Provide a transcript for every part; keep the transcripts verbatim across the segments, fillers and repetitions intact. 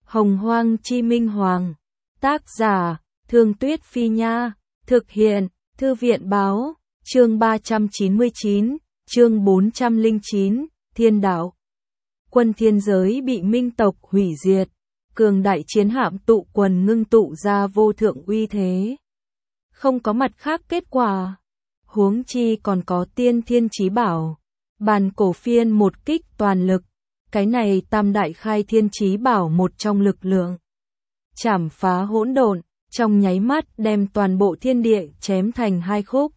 Hồng Hoang Chi Minh Hoàng. Tác giả, Thương Tuyết Phi Nha. Thực hiện, Thư viện Báo. Chương ba trăm chín mươi chín, chương bốn trăm lẻ chín, Thiên Đạo. Quân thiên giới bị minh tộc hủy diệt. Cường đại chiến hạm tụ quần ngưng tụ ra vô thượng uy thế. Không có mặt khác kết quả. Huống chi còn có tiên thiên chí bảo. Bàn cổ phiên một kích toàn lực. Cái này tam đại khai thiên chí bảo một trong lực lượng. Chảm phá hỗn độn, trong nháy mắt đem toàn bộ thiên địa chém thành hai khúc.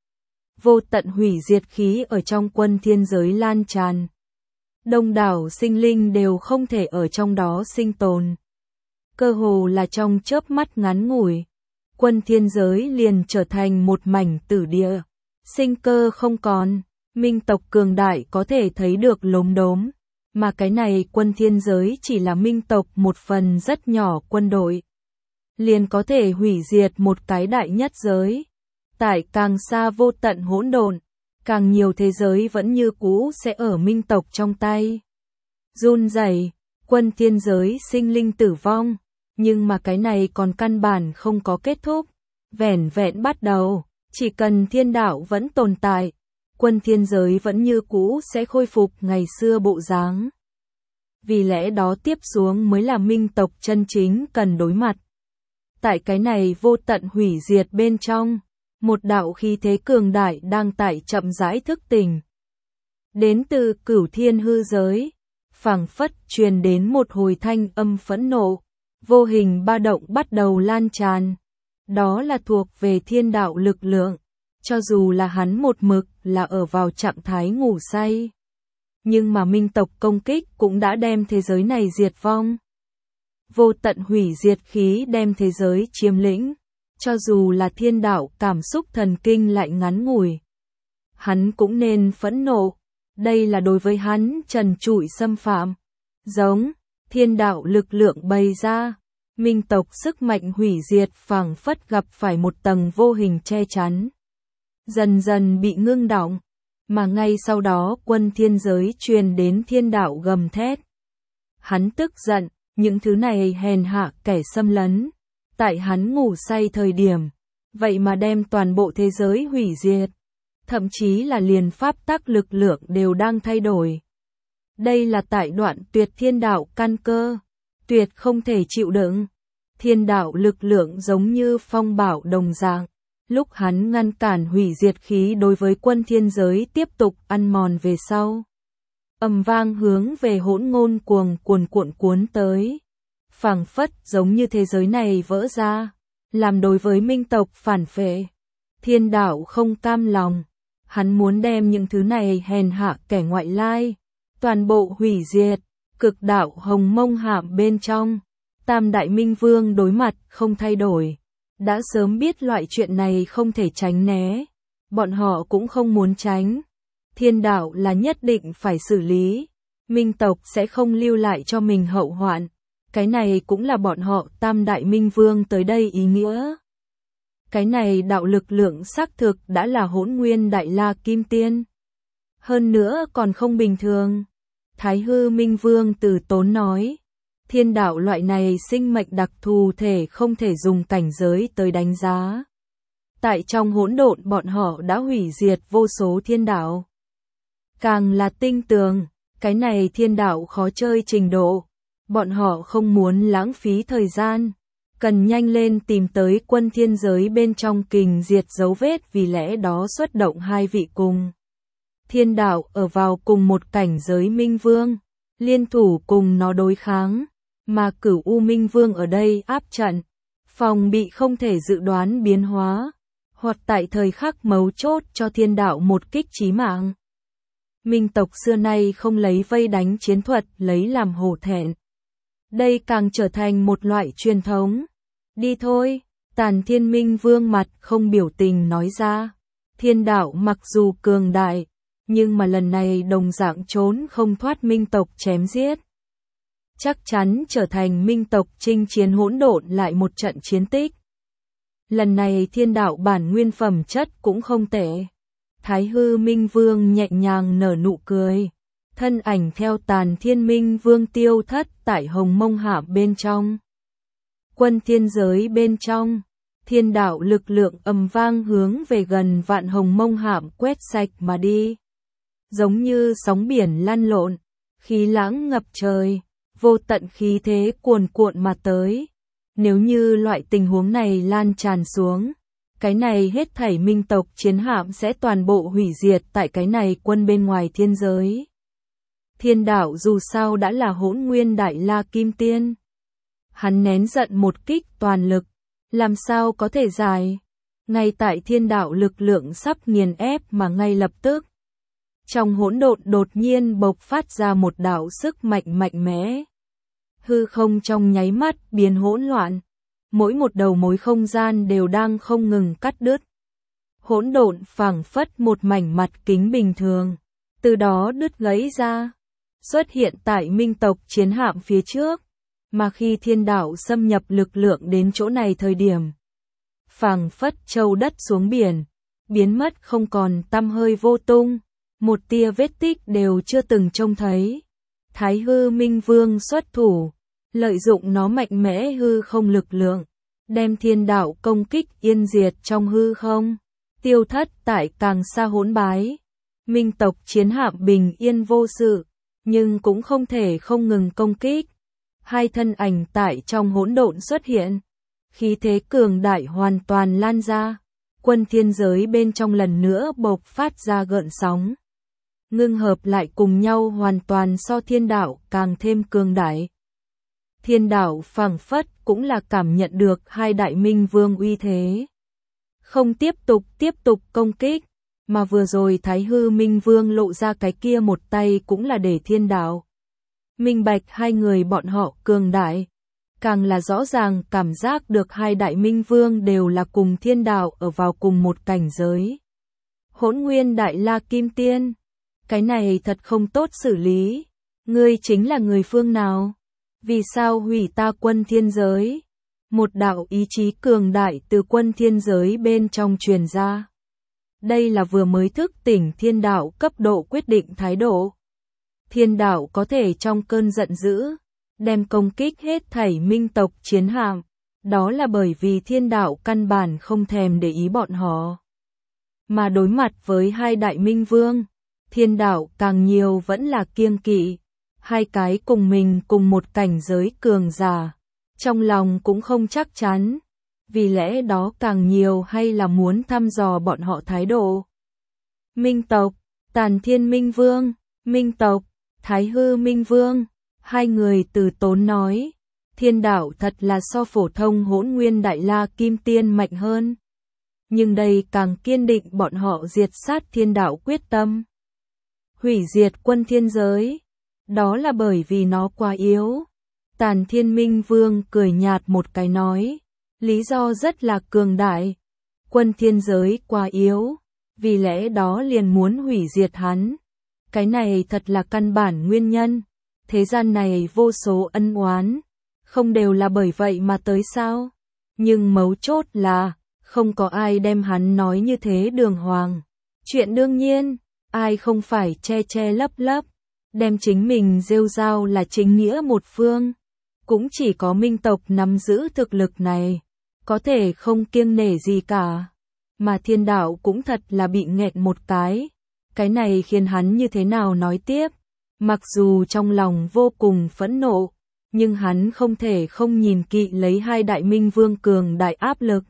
Vô tận hủy diệt khí ở trong quân thiên giới lan tràn. Đông đảo sinh linh đều không thể ở trong đó sinh tồn. Cơ hồ là trong chớp mắt ngắn ngủi, quân thiên giới liền trở thành một mảnh tử địa. Sinh cơ không còn, minh tộc cường đại có thể thấy được lốm đốm. Mà cái này quân thiên giới chỉ là minh tộc một phần rất nhỏ quân đội. Liền có thể hủy diệt một cái đại nhất giới. Tại càng xa vô tận hỗn độn, càng nhiều thế giới vẫn như cũ sẽ ở minh tộc trong tay. Run rẩy, quân thiên giới sinh linh tử vong, nhưng mà cái này còn căn bản không có kết thúc, vẻn vẹn bắt đầu, chỉ cần thiên đạo vẫn tồn tại, quân thiên giới vẫn như cũ sẽ khôi phục ngày xưa bộ dáng. Vì lẽ đó tiếp xuống mới là minh tộc chân chính cần đối mặt. Tại cái này vô tận hủy diệt bên trong, một đạo khí thế cường đại đang tại chậm rãi thức tỉnh. Đến từ cửu thiên hư giới, phảng phất truyền đến một hồi thanh âm phẫn nộ, vô hình ba động bắt đầu lan tràn. Đó là thuộc về thiên đạo lực lượng, cho dù là hắn một mực là ở vào trạng thái ngủ say. Nhưng mà minh tộc công kích cũng đã đem thế giới này diệt vong. Vô tận hủy diệt khí đem thế giới chiếm lĩnh. Cho dù là thiên đạo cảm xúc thần kinh lại ngắn ngủi, hắn cũng nên phẫn nộ. Đây là đối với hắn trần trụi xâm phạm. Giống, thiên đạo lực lượng bày ra, minh tộc sức mạnh hủy diệt phảng phất gặp phải một tầng vô hình che chắn. Dần dần bị ngưng đọng, mà ngay sau đó quân thiên giới truyền đến thiên đạo gầm thét. Hắn tức giận, những thứ này hèn hạ kẻ xâm lấn. Tại hắn ngủ say thời điểm, vậy mà đem toàn bộ thế giới hủy diệt. Thậm chí là liền pháp tắc lực lượng đều đang thay đổi. Đây là tại đoạn tuyệt thiên đạo căn cơ, tuyệt không thể chịu đựng. Thiên đạo lực lượng giống như phong bạo đồng dạng. Lúc hắn ngăn cản hủy diệt khí đối với quân thiên giới tiếp tục ăn mòn về sau. Ầm vang hướng về hỗn ngôn cuồng cuồn cuộn cuốn tới. Phảng phất giống như thế giới này vỡ ra, làm đối với minh tộc phản phệ. Thiên đạo không cam lòng, hắn muốn đem những thứ này hèn hạ kẻ ngoại lai, toàn bộ hủy diệt. Cực đạo hồng mông hạm bên trong, tam đại minh vương đối mặt không thay đổi. Đã sớm biết loại chuyện này không thể tránh né, bọn họ cũng không muốn tránh. Thiên đạo là nhất định phải xử lý, minh tộc sẽ không lưu lại cho mình hậu hoạn. Cái này cũng là bọn họ tam đại minh vương tới đây ý nghĩa. Cái này đạo lực lượng xác thực đã là hỗn nguyên đại la kim tiên. Hơn nữa còn không bình thường. Thái hư minh vương từ tốn nói. Thiên đạo loại này sinh mệnh đặc thù thể không thể dùng cảnh giới tới đánh giá. Tại trong hỗn độn bọn họ đã hủy diệt vô số thiên đạo. Càng là tinh tường, cái này thiên đạo khó chơi trình độ. Bọn họ không muốn lãng phí thời gian, cần nhanh lên tìm tới quân thiên giới bên trong kình diệt dấu vết, vì lẽ đó xuất động hai vị cùng. Thiên đạo ở vào cùng một cảnh giới minh vương, liên thủ cùng nó đối kháng, mà cửu u minh vương ở đây áp trận, phòng bị không thể dự đoán biến hóa, hoặc tại thời khắc mấu chốt cho thiên đạo một kích chí mạng. Minh tộc xưa nay không lấy vây đánh chiến thuật lấy làm hổ thẹn. Đây càng trở thành một loại truyền thống. Đi thôi, Tàn Thiên Minh Vương mặt không biểu tình nói ra. Thiên đạo mặc dù cường đại, nhưng mà lần này đồng dạng trốn không thoát minh tộc chém giết. Chắc chắn trở thành minh tộc chinh chiến hỗn độn lại một trận chiến tích. Lần này thiên đạo bản nguyên phẩm chất cũng không tệ. Thái hư Minh Vương nhẹ nhàng nở nụ cười. thân ảnh theo Tàn Thiên Minh Vương tiêu thất tại Hồng Mông Hạm bên trong. Quân thiên giới bên trong, thiên đạo lực lượng ầm vang hướng về gần vạn Hồng Mông Hạm quét sạch mà đi. Giống như sóng biển lăn lộn, khí lãng ngập trời, vô tận khí thế cuồn cuộn mà tới. Nếu như loại tình huống này lan tràn xuống, cái này hết thảy minh tộc chiến hạm sẽ toàn bộ hủy diệt tại cái này quân bên ngoài thiên giới. Thiên đạo dù sao đã là Hỗn Nguyên Đại La Kim Tiên. Hắn nén giận một kích toàn lực, làm sao có thể giải. Ngay tại thiên đạo lực lượng sắp nghiền ép mà ngay lập tức. Trong hỗn độn đột nhiên bộc phát ra một đạo sức mạnh mạnh mẽ. Hư không trong nháy mắt biến hỗn loạn. Mỗi một đầu mối không gian đều đang không ngừng cắt đứt. Hỗn độn phảng phất một mảnh mặt kính bình thường. Từ đó đứt gãy ra. Xuất hiện tại minh tộc chiến hạm phía trước. Mà khi thiên đạo xâm nhập lực lượng đến chỗ này thời điểm. Phảng phất châu đất xuống biển. Biến mất không còn tăm hơi vô tung. Một tia vết tích đều chưa từng trông thấy. Thái hư minh vương xuất thủ. Lợi dụng nó mạnh mẽ hư không lực lượng. Đem thiên đạo công kích yên diệt trong hư không. Tiêu thất tại càng xa hỗn bái. Minh tộc chiến hạm bình yên vô sự. Nhưng cũng không thể không ngừng công kích. Hai thân ảnh tại trong hỗn độn xuất hiện. Khí thế cường đại hoàn toàn lan ra. Quân thiên giới bên trong lần nữa bộc phát ra gợn sóng. Ngưng hợp lại cùng nhau hoàn toàn so thiên đạo càng thêm cường đại. Thiên đạo phảng phất cũng là cảm nhận được hai đại minh vương uy thế. Không tiếp tục tiếp tục công kích, mà vừa rồi Thái hư minh vương lộ ra cái kia một tay cũng là để thiên đạo. Minh bạch hai người bọn họ cường đại. Càng là rõ ràng cảm giác được hai đại minh vương đều là cùng thiên đạo ở vào cùng một cảnh giới. Hỗn Nguyên Đại La Kim Tiên. Cái này thật không tốt xử lý. Ngươi chính là người phương nào? Vì sao hủy ta quân thiên giới? Một đạo ý chí cường đại từ quân thiên giới bên trong truyền ra. Đây là vừa mới thức tỉnh thiên đạo cấp độ quyết định thái độ. Thiên đạo có thể trong cơn giận dữ, đem công kích hết thảy minh tộc chiến hạm. Đó là bởi vì thiên đạo căn bản không thèm để ý bọn họ. Mà đối mặt với hai đại minh vương, thiên đạo càng nhiều vẫn là kiêng kỵ. Hai cái cùng mình cùng một cảnh giới cường giả. Trong lòng cũng không chắc chắn. Vì lẽ đó càng nhiều hay là muốn thăm dò bọn họ thái độ. Minh tộc, Tàn Thiên Minh Vương, Minh tộc, Thái hư Minh Vương. Hai người từ tốn nói. Thiên đạo thật là so phổ thông Hỗn Nguyên Đại La Kim Tiên mạnh hơn. Nhưng đây càng kiên định bọn họ diệt sát thiên đạo quyết tâm. Hủy diệt quân thiên giới. Đó là bởi vì nó quá yếu. Tàn Thiên Minh Vương cười nhạt một cái nói. Lý do rất là cường đại. Quân thiên giới quá yếu. Vì lẽ đó liền muốn hủy diệt hắn. Cái này thật là căn bản nguyên nhân. Thế gian này vô số ân oán. Không đều là bởi vậy mà tới sao. Nhưng mấu chốt là. Không có ai đem hắn nói như thế đường hoàng. Chuyện đương nhiên. Ai không phải che che lấp lấp. Đem chính mình rêu rao là chính nghĩa một phương. Cũng chỉ có minh tộc nắm giữ thực lực này. Có thể không kiêng nể gì cả. Mà thiên đạo cũng thật là bị nghẹn một cái. Cái này khiến hắn như thế nào nói tiếp. Mặc dù trong lòng vô cùng phẫn nộ. Nhưng hắn không thể không nhìn kỵ lấy hai đại minh vương cường đại áp lực.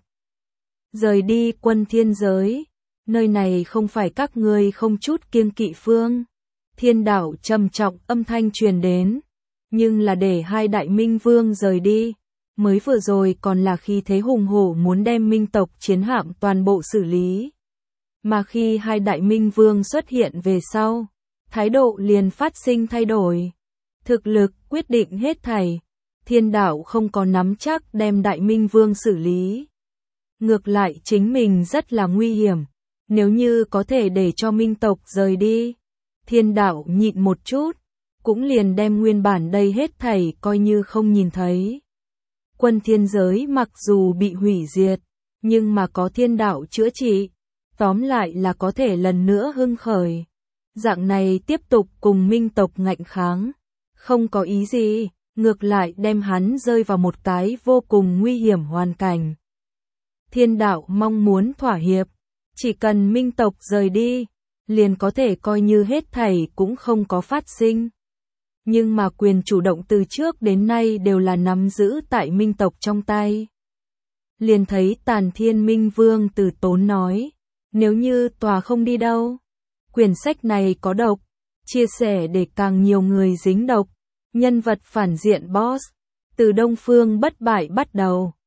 Rời đi quân thiên giới. Nơi này không phải các ngươi không chút kiêng kỵ phương. Thiên đạo trầm trọng âm thanh truyền đến. Nhưng là để hai đại minh vương rời đi. Mới vừa rồi còn là khi thế hùng hổ muốn đem minh tộc chiến hạm toàn bộ xử lý. Mà khi hai đại minh vương xuất hiện về sau. Thái độ liền phát sinh thay đổi. Thực lực quyết định hết thảy. Thiên đạo không có nắm chắc đem đại minh vương xử lý. Ngược lại chính mình rất là nguy hiểm. Nếu như có thể để cho minh tộc rời đi. Thiên đạo nhịn một chút. Cũng liền đem nguyên bản đây hết thảy coi như không nhìn thấy. Quân thiên giới mặc dù bị hủy diệt. Nhưng mà có thiên đạo chữa trị. Tóm lại là có thể lần nữa hưng khởi. Dạng này tiếp tục cùng Minh tộc ngạnh kháng, không có ý gì, ngược lại đem hắn rơi vào một cái vô cùng nguy hiểm hoàn cảnh. Thiên đạo mong muốn thỏa hiệp, chỉ cần Minh tộc rời đi, liền có thể coi như hết thảy cũng không có phát sinh. Nhưng mà quyền chủ động từ trước đến nay đều là nắm giữ tại Minh tộc trong tay. Liền thấy Tàn Thiên Minh Vương từ tốn nói, nếu như tòa không đi đâu, quyển sách này có độc, chia sẻ để càng nhiều người dính độc, nhân vật phản diện boss, từ Đông Phương bất bại bắt đầu.